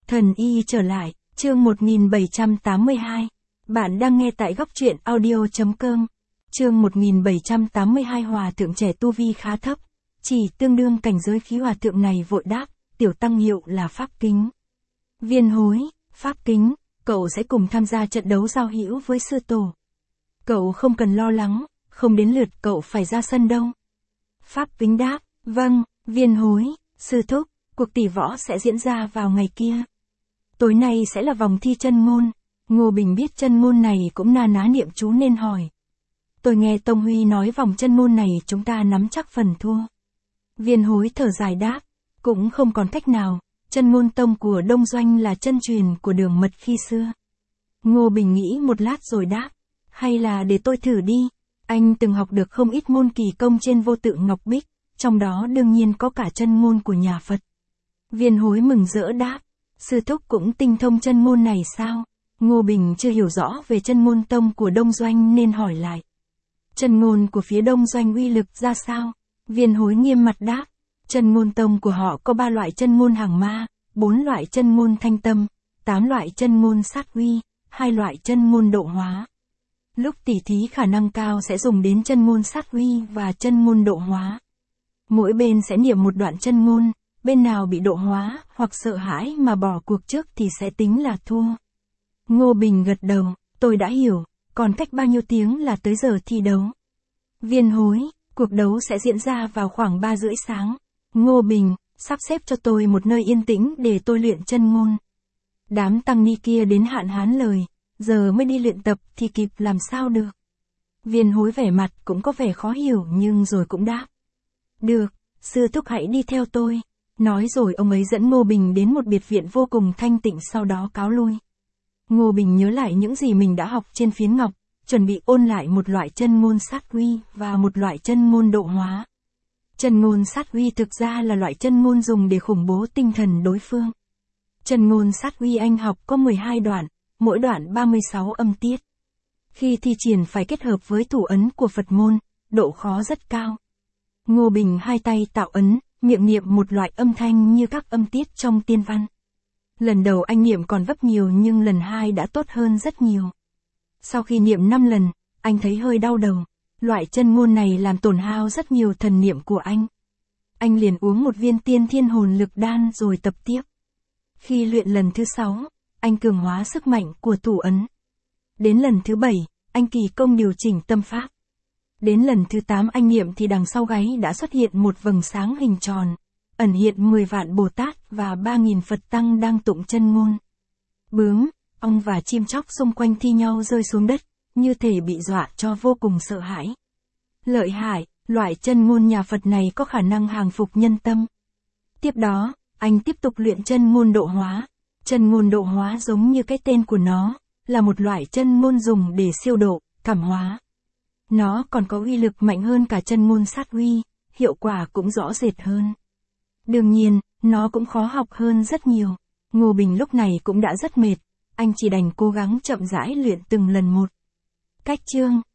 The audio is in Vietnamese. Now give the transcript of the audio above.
Thần y trở lại, chương 1782. Bạn đang nghe tại góc truyện audio.com. Chương 1782 Hòa thượng trẻ tu vi khá thấp, chỉ tương đương cảnh giới khí hòa thượng này vội đáp, tiểu tăng hiệu là Pháp Kính. Viên Hối, Pháp Kính, cậu sẽ cùng tham gia trận đấu giao hữu với sư tổ. Cậu không cần lo lắng, không đến lượt cậu phải ra sân đâu. Pháp Kính đáp, vâng, Viên Hối, sư thúc, cuộc tỷ võ sẽ diễn ra vào ngày kia. Tối nay sẽ là vòng thi chân ngôn. Ngô Bình biết chân ngôn này cũng na ná niệm chú nên hỏi. Tôi nghe Tông Huy nói vòng chân ngôn này chúng ta nắm chắc phần thua. Viên Hối thở dài đáp, cũng không còn cách nào, chân ngôn tông của Đông Doanh là chân truyền của Đường Mật khi xưa. Ngô Bình nghĩ một lát rồi đáp, hay là để tôi thử đi, anh từng học được không ít môn kỳ công trên vô tự Ngọc Bích, trong đó đương nhiên có cả chân ngôn của nhà Phật. Viên Hối mừng rỡ đáp, sư thúc cũng tinh thông chân ngôn này sao? Ngô Bình chưa hiểu rõ về chân ngôn tông của Đông Doanh nên hỏi lại. Chân ngôn của phía Đông Doanh uy lực ra sao? Viên Hối nghiêm mặt đáp, chân ngôn tông của họ có 3 loại chân ngôn hàng ma, 4 loại chân ngôn thanh tâm, 8 loại chân ngôn sát uy, 2 loại chân ngôn độ hóa. Lúc tỉ thí khả năng cao sẽ dùng đến chân ngôn sát uy và chân ngôn độ hóa. Mỗi bên sẽ niệm một đoạn chân ngôn, bên nào bị độ hóa hoặc sợ hãi mà bỏ cuộc trước thì sẽ tính là thua. Ngô Bình gật đầu, tôi đã hiểu, còn cách bao nhiêu tiếng là tới giờ thi đấu? Viên Hối, cuộc đấu sẽ diễn ra vào khoảng 3:30 sáng. Ngô Bình, sắp xếp cho tôi một nơi yên tĩnh để tôi luyện chân ngôn. Đám tăng ni kia đến hạn hán lời, giờ mới đi luyện tập thì kịp làm sao được. Viên Hối vẻ mặt cũng có vẻ khó hiểu nhưng rồi cũng đáp. Được, sư thúc hãy đi theo tôi. Nói rồi ông ấy dẫn Ngô Bình đến một biệt viện vô cùng thanh tịnh sau đó cáo lui. Ngô Bình nhớ lại những gì mình đã học trên phiến ngọc, chuẩn bị ôn lại một loại chân ngôn sát uy và một loại chân ngôn độ hóa. Chân ngôn sát uy thực ra là loại chân ngôn dùng để khủng bố tinh thần đối phương. Chân ngôn sát uy anh học có 12 đoạn, mỗi đoạn 36 âm tiết. Khi thi triển phải kết hợp với thủ ấn của Phật môn, độ khó rất cao. Ngô Bình hai tay tạo ấn, miệng niệm một loại âm thanh như các âm tiết trong tiên văn. Lần đầu anh niệm còn vấp nhiều nhưng lần 2 đã tốt hơn rất nhiều. Sau khi niệm 5 lần, anh thấy hơi đau đầu. Loại chân ngôn này làm tổn hao rất nhiều thần niệm của anh. Anh liền uống một viên tiên thiên hồn lực đan rồi tập tiếp. Khi luyện lần thứ 6, anh cường hóa sức mạnh của thủ ấn. Đến lần thứ 7, anh kỳ công điều chỉnh tâm pháp. Đến lần thứ 8 anh niệm thì đằng sau gáy đã xuất hiện một vầng sáng hình tròn, ẩn hiện 10 vạn Bồ Tát và 3.000 Phật Tăng đang tụng chân ngôn. Bướm, ong và chim chóc xung quanh thi nhau rơi xuống đất, như thể bị dọa cho vô cùng sợ hãi. Lợi hại, loại chân ngôn nhà Phật này có khả năng hàng phục nhân tâm. Tiếp đó, anh tiếp tục luyện chân ngôn độ hóa. Chân ngôn độ hóa giống như cái tên của nó, là một loại chân ngôn dùng để siêu độ, cảm hóa. Nó còn có uy lực mạnh hơn cả chân ngôn sát uy, hiệu quả cũng rõ rệt hơn. Đương nhiên, nó cũng khó học hơn rất nhiều. Ngô Bình lúc này cũng đã rất mệt, anh chỉ đành cố gắng chậm rãi luyện từng lần một. Cách chương